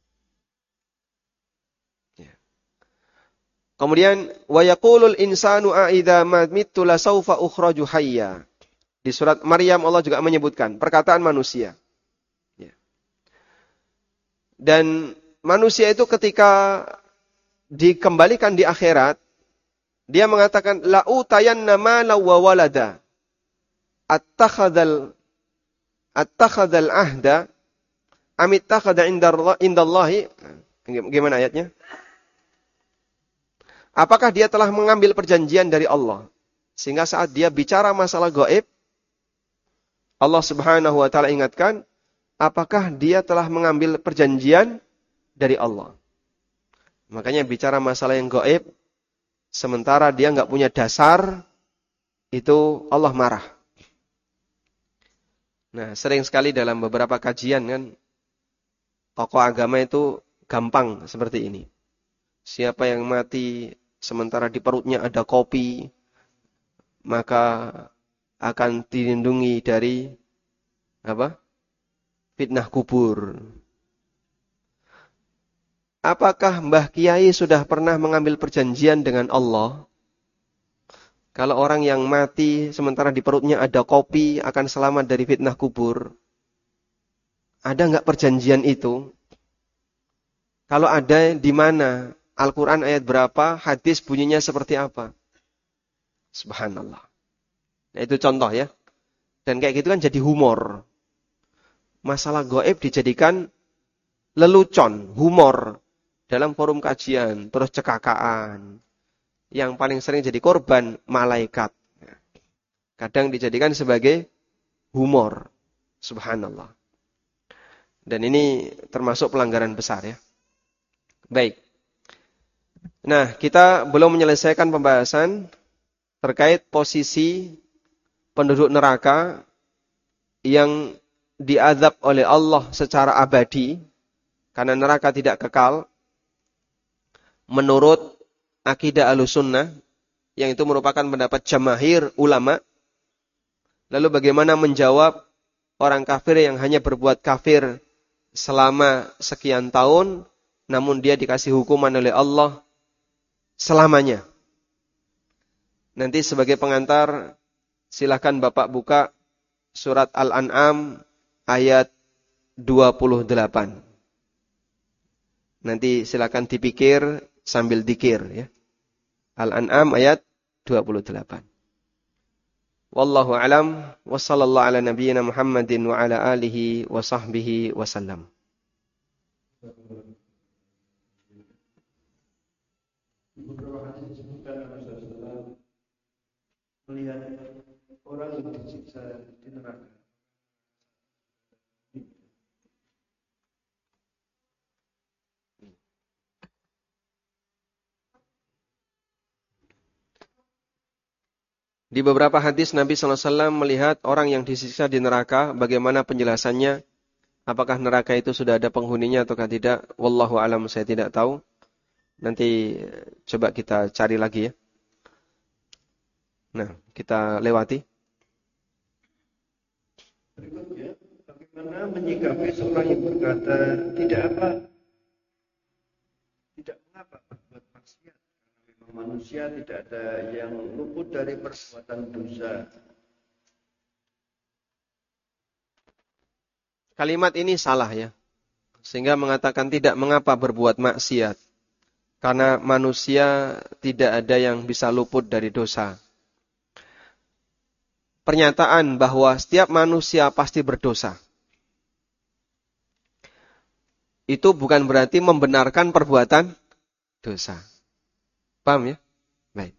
Ya. Kemudian wa yaqulul insanu a idza mittu la saufa ukhraju hayya. Di surat Maryam Allah juga menyebutkan perkataan manusia. Dan manusia itu ketika dikembalikan di akhirat, dia mengatakan, la'utayanna mala wa walada, attakhadhal attakhadhal ahda, amittakhadha indallahi. Gimana ayatnya? Apakah dia telah mengambil perjanjian dari Allah? Sehingga saat dia bicara masalah gaib, Allah Subhanahu wa taala ingatkan, apakah dia telah mengambil perjanjian dari Allah? Makanya bicara masalah yang gaib, sementara dia nggak punya dasar, itu Allah marah. Nah, sering sekali dalam beberapa kajian kan, tokoh agama itu gampang seperti ini. Siapa yang mati sementara di perutnya ada kopi, maka akan dilindungi dari apa? Fitnah kubur. Apakah Mbah Kiai sudah pernah mengambil perjanjian dengan Allah? Kalau orang yang mati sementara di perutnya ada kopi akan selamat dari fitnah kubur. Ada enggak perjanjian itu? Kalau ada, di mana? Al-Quran ayat berapa? Hadis bunyinya seperti apa? Subhanallah. Nah, itu contoh ya. Dan kayak gitu kan jadi humor. Masalah gaib dijadikan lelucon, humor dalam forum kajian, terus cekakaan. Yang paling sering jadi korban malaikat. Kadang dijadikan sebagai humor. Subhanallah. Dan ini termasuk pelanggaran besar ya. Baik. Nah, kita belum menyelesaikan pembahasan terkait posisi penduduk neraka yang diazab oleh Allah secara abadi, karena neraka tidak kekal, menurut akidah Ahlussunnah, yang itu merupakan pendapat jamaahir ulama. Lalu bagaimana menjawab orang kafir yang hanya berbuat kafir selama sekian tahun, namun dia dikasih hukuman oleh Allah selamanya? Nanti sebagai pengantar, silakan Bapak buka surat Al-An'am ayat dua puluh delapan. Nanti silakan dipikir sambil dikir ya. Al-An'am ayat dua puluh delapan. Wallahu alam wa sallallahu ala nabiyyina Muhammadin wa ala alihi wa sahbihi wasallam.
Beberapa hadis disebutkan Rasulullah melihat orang yang disiksa di neraka.
Di beberapa hadis Nabi sallallahu alaihi wasallam melihat orang yang disiksa di neraka, bagaimana penjelasannya? Apakah neraka itu sudah ada penghuninya ataukah tidak? Wallahu alam, saya tidak tahu. Nanti coba kita cari lagi ya. Nah, kita lewati.
Berikutnya, bagaimana menyikapi seorang yang berkata, tidak apa, manusia tidak ada yang luput dari perbuatan dosa.
Kalimat ini salah ya. Sehingga mengatakan tidak mengapa berbuat maksiat. Karena manusia tidak ada yang bisa luput dari dosa. Pernyataan bahwa setiap manusia pasti berdosa. Itu bukan berarti membenarkan perbuatan dosa. Paham ya? Baik.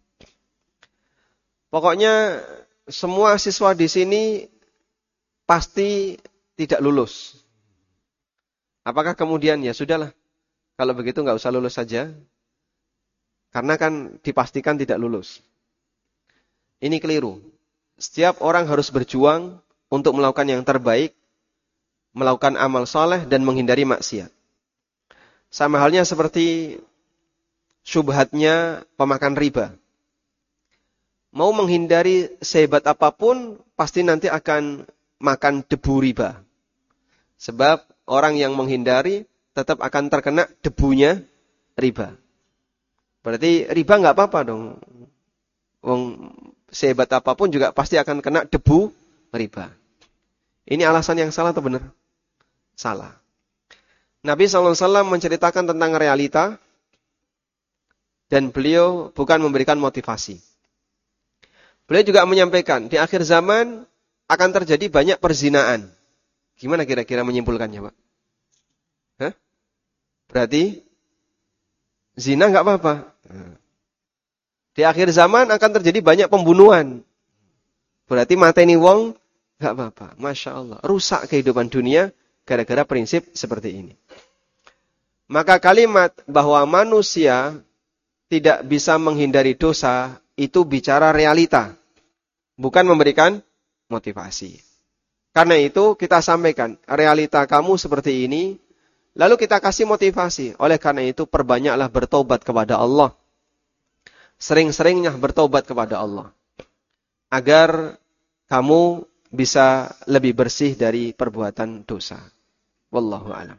Pokoknya semua siswa di sini pasti tidak lulus. Apakah kemudian ya sudahlah. Kalau begitu nggak usah lulus saja. Karena kan dipastikan tidak lulus. Ini keliru. Setiap orang harus berjuang untuk melakukan yang terbaik, melakukan amal soleh dan menghindari maksiat. Sama halnya seperti syubhatnya pemakan riba. Mau menghindari sehebat apapun, pasti nanti akan makan debu riba. Sebab orang yang menghindari tetap akan terkena debunya riba. Berarti riba nggak apa-apa dong. Wong sehebat apapun juga pasti akan kena debu riba. Ini alasan yang salah atau benar? Salah. Nabi shallallahu alaihi wasallam menceritakan tentang realita dan beliau bukan memberikan motivasi. Beliau juga menyampaikan di akhir zaman akan terjadi banyak perzinaan. Gimana kira-kira menyimpulkannya, Pak? Hah? Berarti zina nggak apa-apa. Di akhir zaman akan terjadi banyak pembunuhan. Berarti mateni wong nggak apa-apa. Masya Allah. Rusak kehidupan dunia gara-gara prinsip seperti ini. Maka kalimat bahwa manusia tidak bisa menghindari dosa itu bicara realita. Bukan memberikan motivasi. Karena itu kita sampaikan realita kamu seperti ini. Lalu kita kasih motivasi. Oleh karena itu perbanyaklah bertobat kepada Allah. Sering-seringnya bertobat kepada Allah. Agar kamu bisa lebih bersih dari perbuatan dosa. Wallahu a'lam.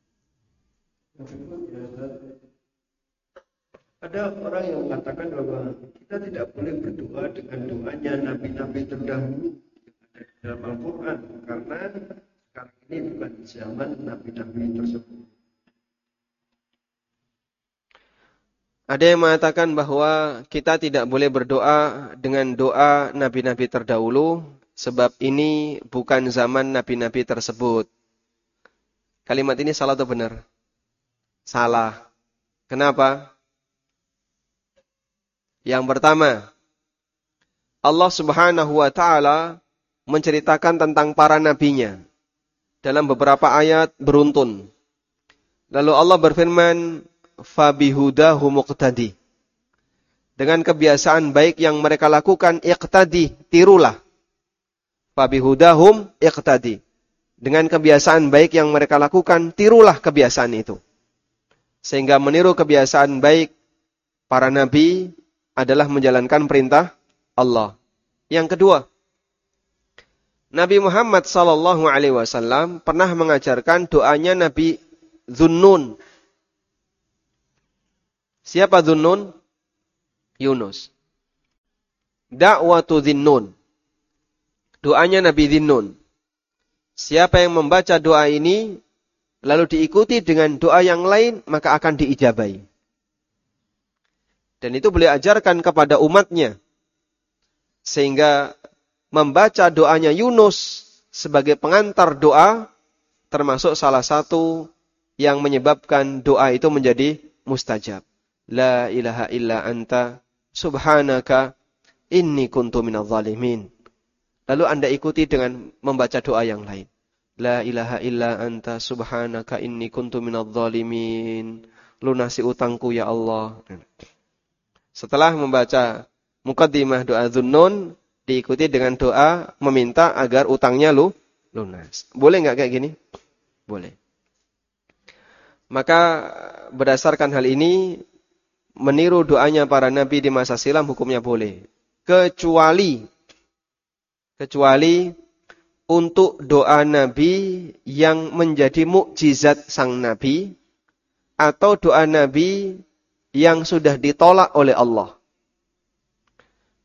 Ada orang yang mengatakan bahwa kita tidak boleh berdoa dengan doanya nabi-nabi terdahulu dalam Al-Quran. Karena sekarang ini bukan zaman nabi-nabi tersebut.
Ada yang mengatakan bahwa kita tidak boleh berdoa dengan doa nabi-nabi terdahulu. Sebab ini bukan zaman nabi-nabi tersebut. Kalimat ini salah atau benar? Salah. Kenapa? Yang pertama, Allah Subhanahu wa Ta'ala menceritakan tentang para nabinya dalam beberapa ayat beruntun. Lalu Allah berfirman, "Fabihudahu muqtadi." Dengan kebiasaan baik yang mereka lakukan, iqtadi, tirulah. Fabihudahum iqtadi. Dengan kebiasaan baik yang mereka lakukan, tirulah kebiasaan itu. Sehingga meniru kebiasaan baik para nabi adalah menjalankan perintah Allah. Yang kedua, Nabi Muhammad sallallahu alaihi wasallam pernah mengajarkan doanya Nabi Dhunnun. Siapa Dhunnun? Yunus. Da'watu Dhinnun. Doanya Nabi Dhinnun. Siapa yang membaca doa ini, lalu diikuti dengan doa yang lain, maka akan diijabai. Dan itu beliau ajarkan kepada umatnya. Sehingga membaca doanya Yunus sebagai pengantar doa, termasuk salah satu yang menyebabkan doa itu menjadi mustajab. La ilaha illa anta subhanaka inni kuntu minadh dhalimin. Lalu Anda ikuti dengan membaca doa yang lain. La ilaha illa anta subhanaka inni kuntu minadh dhalimin. Lunasi utangku ya Allah. Setelah membaca muqaddimah doa Dhunnun, diikuti dengan doa meminta agar utangnya lu lunas. Boleh enggak kayak gini? Boleh. Maka berdasarkan hal ini, meniru doanya para nabi di masa silam hukumnya boleh. Kecuali Kecuali untuk doa Nabi yang menjadi mukjizat sang Nabi, atau doa Nabi yang sudah ditolak oleh Allah.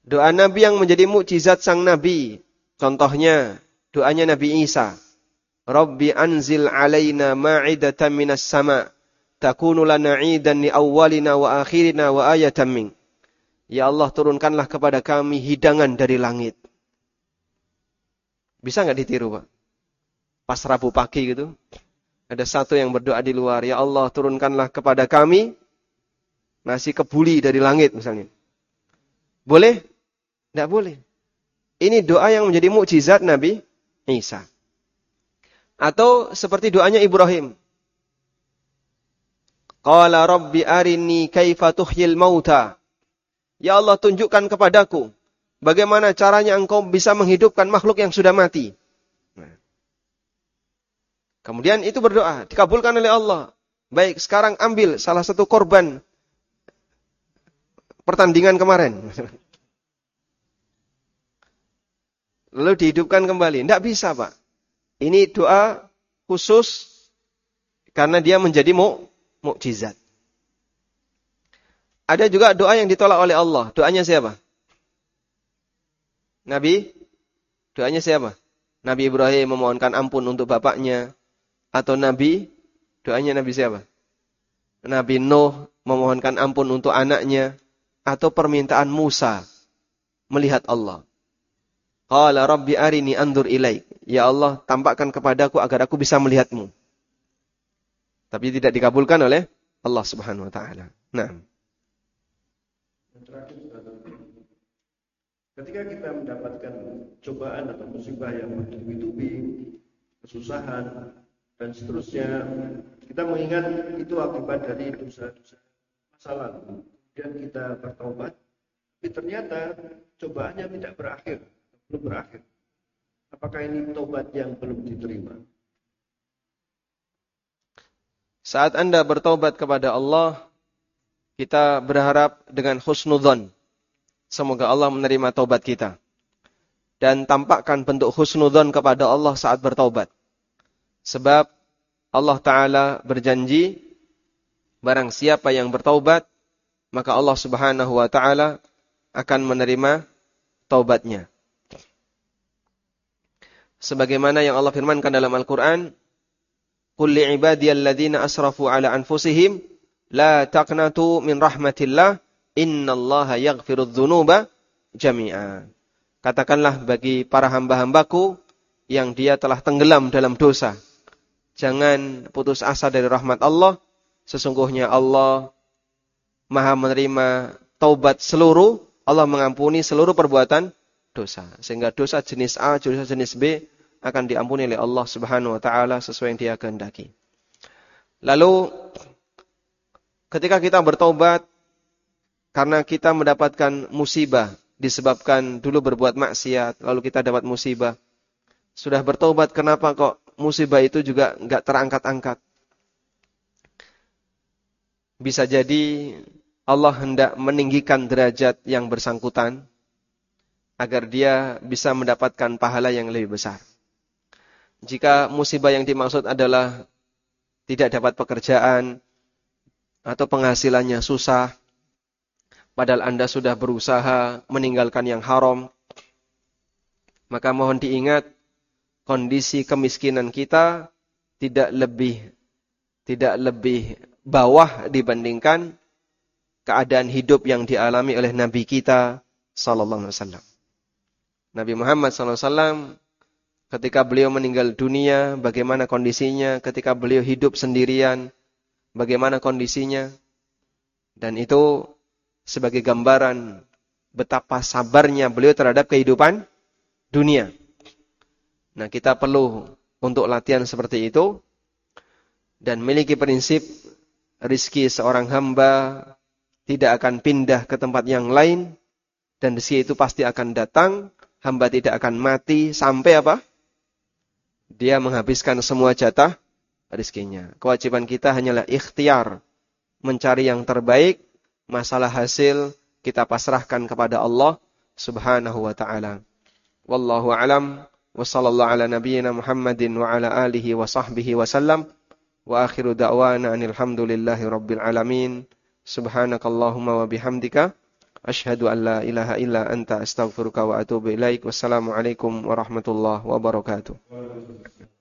Doa Nabi yang menjadi mukjizat sang Nabi. Contohnya doanya Nabi Isa. Rabbi anzil alaina ma'idatan minas sama' takunu lana 'idan li awwalina wa akhirina wa ayatan min. Ya Allah, turunkanlah kepada kami hidangan dari langit. Bisa enggak ditiru, Pak? Pas Rabu pagi gitu, ada satu yang berdoa di luar, ya Allah, turunkanlah kepada kami nasi kebuli dari langit misalnya. Boleh? Enggak boleh. Ini doa yang menjadi mukjizat Nabi Isa. Atau seperti doanya Ibrahim. Qala rabbi arini kaifa tuhyil mauta. Ya Allah, tunjukkan kepadaku bagaimana caranya engkau bisa menghidupkan makhluk yang sudah mati. Nah. Kemudian itu berdoa, dikabulkan oleh Allah. Baik, sekarang ambil salah satu korban pertandingan kemarin. Lalu dihidupkan kembali. Tidak bisa, Pak. Ini doa khusus karena dia menjadi mu, mukjizat. Ada juga doa yang ditolak oleh Allah. Doanya siapa? Nabi? Doanya siapa? Nabi Ibrahim memohonkan ampun untuk bapaknya. Atau Nabi? Doanya Nabi siapa? Nabi Nuh memohonkan ampun untuk anaknya. Atau permintaan Musa melihat Allah. Qala rabbi arini andur ilaik. Ya Allah, tampakkan kepadaku agar aku bisa melihatmu. Tapi tidak dikabulkan oleh Allah Subhanahu wa taala. Nah.
Ketika kita mendapatkan cobaan atau musibah yang bertubi-tubi, kesusahan dan seterusnya, kita mengingat itu akibat dari dosa-dosa masa lalu. Kemudian kita bertobat, tapi ternyata cobaannya tidak berakhir. Belum berakhir. Apakah ini tobat yang belum diterima?
Saat Anda bertobat kepada Allah, kita berharap dengan husnudzon. Semoga Allah menerima taubat kita. Dan tampakkan bentuk husnudzon kepada Allah saat bertobat. Sebab Allah Ta'ala berjanji, barang siapa yang bertaubat, maka Allah Subhanahu wa Ta'ala akan menerima taubatnya. Sebagaimana yang Allah firmankan dalam Al-Quran, Qul li'ibadiyalladzina asrafu ala anfusihim, la taqnatu min rahmatillah, innallaha yaghfirudz dzunuba jami'a. Katakanlah bagi para hamba-hambaku yang dia telah tenggelam dalam dosa, jangan putus asa dari rahmat Allah. Sesungguhnya Allah Maha menerima taubat seluruh, Allah mengampuni seluruh perbuatan dosa. Sehingga dosa jenis A, dosa jenis B akan diampuni oleh Allah Subhanahu wa taala sesuai yang Dia kehendaki. Lalu ketika kita bertobat karena kita mendapatkan musibah disebabkan dulu berbuat maksiat, lalu kita dapat musibah. Sudah bertobat, kenapa kok musibah itu juga enggak terangkat-angkat? Bisa jadi Allah hendak meninggikan derajat yang bersangkutan agar dia bisa mendapatkan pahala yang lebih besar. Jika musibah yang dimaksud adalah tidak dapat pekerjaan atau penghasilannya susah, padahal Anda sudah berusaha meninggalkan yang haram, maka mohon diingat kondisi kemiskinan kita tidak lebih tidak lebih bawah dibandingkan keadaan hidup yang dialami oleh Nabi kita sallallahu alaihi wasallam. Nabi Muhammad sallallahu alaihi wasallam ketika beliau meninggal dunia, bagaimana kondisinya? Ketika beliau hidup sendirian, bagaimana kondisinya? Dan itu sebagai gambaran betapa sabarnya beliau terhadap kehidupan dunia. Nah, kita perlu untuk latihan seperti itu dan memiliki prinsip rizki seorang hamba tidak akan pindah ke tempat yang lain dan rizki itu pasti akan datang. Hamba tidak akan mati sampai apa? Dia menghabiskan semua jatah rizkinya. Kewajiban kita hanyalah ikhtiar, mencari yang terbaik. Masalah hasil kita pasrahkan kepada Allah Subhanahu wa taala. Wallahu a'lam wa sallallahu ala nabiyyina Muhammadin wa ala alihi wa sahbihi wa sallam. Wa akhiru da'wana anil hamdulillahi rabbil alamin. Subhanakallahumma wa bihamdika Asyhadu an la ilaha illa anta astaghfiruka wa atubu ilaik. Wassalamualaikum warahmatullahi wabarakatuh.